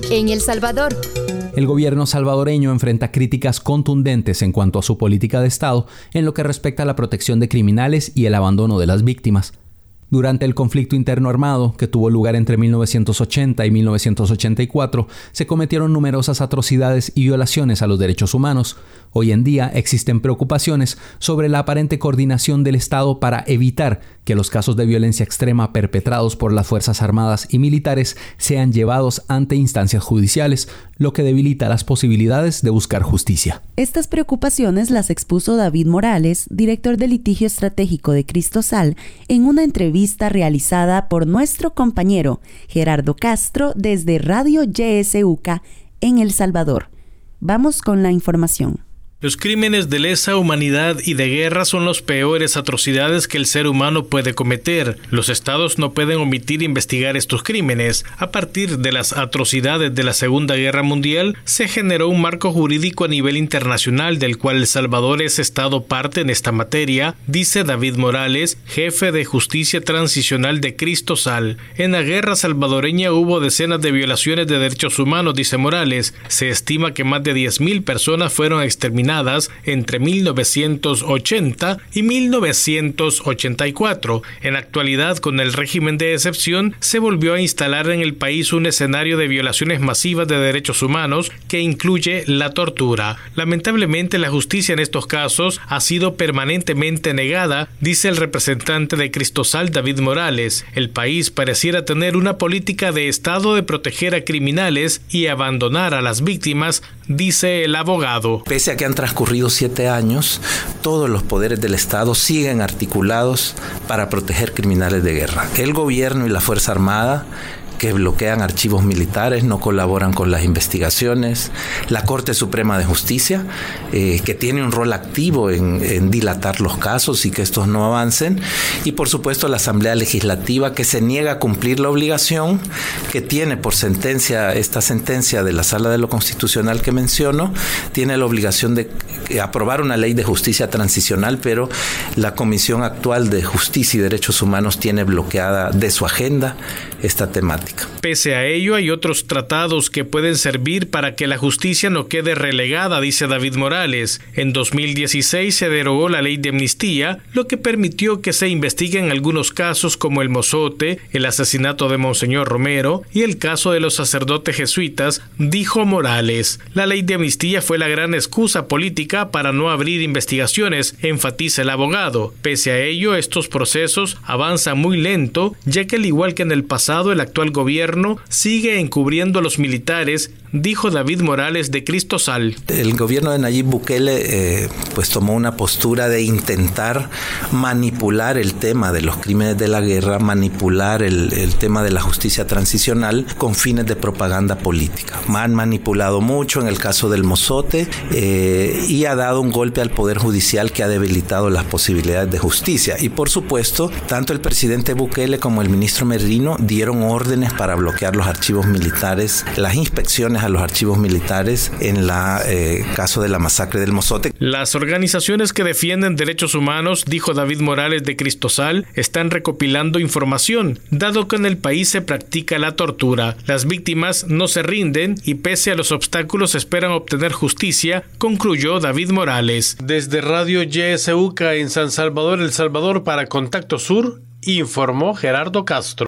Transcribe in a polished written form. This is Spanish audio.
en El Salvador. El gobierno salvadoreño enfrenta críticas contundentes en cuanto a su política de Estado en lo que respecta a la protección de criminales y el abandono de las víctimas. Durante el conflicto interno armado, que tuvo lugar entre 1980 y 1984, se cometieron numerosas atrocidades y violaciones a los derechos humanos. Hoy en día existen preocupaciones sobre la aparente coordinación del Estado para evitar que los casos de violencia extrema perpetrados por las Fuerzas Armadas y militares sean llevados ante instancias judiciales, lo que debilita las posibilidades de buscar justicia. Estas preocupaciones las expuso David Morales, director de litigio estratégico de Cristosal, en una entrevista realizada por nuestro compañero Gerardo Castro desde Radio YSUCA en El Salvador. Vamos con la información. Los crímenes de lesa humanidad y de guerra son las peores atrocidades que el ser humano puede cometer. Los estados no pueden omitir investigar estos crímenes. A partir de las atrocidades de la Segunda Guerra Mundial, se generó un marco jurídico a nivel internacional del cual El Salvador es estado parte en esta materia, dice David Morales, jefe de Justicia Transicional de Cristosal. En la guerra salvadoreña hubo decenas de violaciones de derechos humanos, dice Morales. Se estima que más de 10,000 personas fueron exterminadas entre 1980 y 1984. En la actualidad, con el régimen de excepción, se volvió a instalar en el país un escenario de violaciones masivas de derechos humanos que incluye la tortura. Lamentablemente, la justicia en estos casos ha sido permanentemente negada, dice el representante de Cristosal, David Morales. El país pareciera tener una política de Estado de proteger a criminales y abandonar a las víctimas, dice el abogado. Pese a que han transcurrido 7 años, todos los poderes del Estado siguen articulados para proteger criminales de guerra. El gobierno y la Fuerza Armada, que bloquean archivos militares, no colaboran con las investigaciones, la Corte Suprema de Justicia, que tiene un rol activo en dilatar los casos y que estos no avancen, y por supuesto la Asamblea Legislativa, que se niega a cumplir la obligación que tiene por sentencia, esta sentencia de la Sala de lo Constitucional que menciono, tiene la obligación de aprobar una ley de justicia transicional, pero la Comisión actual de Justicia y Derechos Humanos tiene bloqueada de su agenda esta temática. Pese a ello, hay otros tratados que pueden servir para que la justicia no quede relegada, dice David Morales. En 2016 se derogó la ley de amnistía, lo que permitió que se investiguen algunos casos como el Mozote, el asesinato de Monseñor Romero y el caso de los sacerdotes jesuitas, dijo Morales. La ley de amnistía fue la gran excusa política para no abrir investigaciones, enfatiza el abogado. Pese a ello, estos procesos avanzan muy lento, ya que al igual que en el pasado, el actual gobierno sigue encubriendo a los militares, dijo David Morales de Cristosal. El gobierno de Nayib Bukele tomó una postura de intentar manipular el tema de los crímenes de la guerra, manipular el tema de la justicia transicional con fines de propaganda política. Han manipulado mucho en el caso del Mozote y ha dado un golpe al Poder Judicial que ha debilitado las posibilidades de justicia. Y por supuesto, tanto el presidente Bukele como el ministro Merino dieron órdenes para bloquear los archivos militares, las inspecciones a los archivos militares en el caso de la masacre del Mozote. Las organizaciones que defienden derechos humanos, dijo David Morales de Cristosal, están recopilando información, dado que en el país se practica la tortura. Las víctimas no se rinden y pese a los obstáculos esperan obtener justicia, concluyó David Morales. Desde Radio YSUCA en San Salvador, El Salvador, para Contacto Sur, informó Gerardo Castro.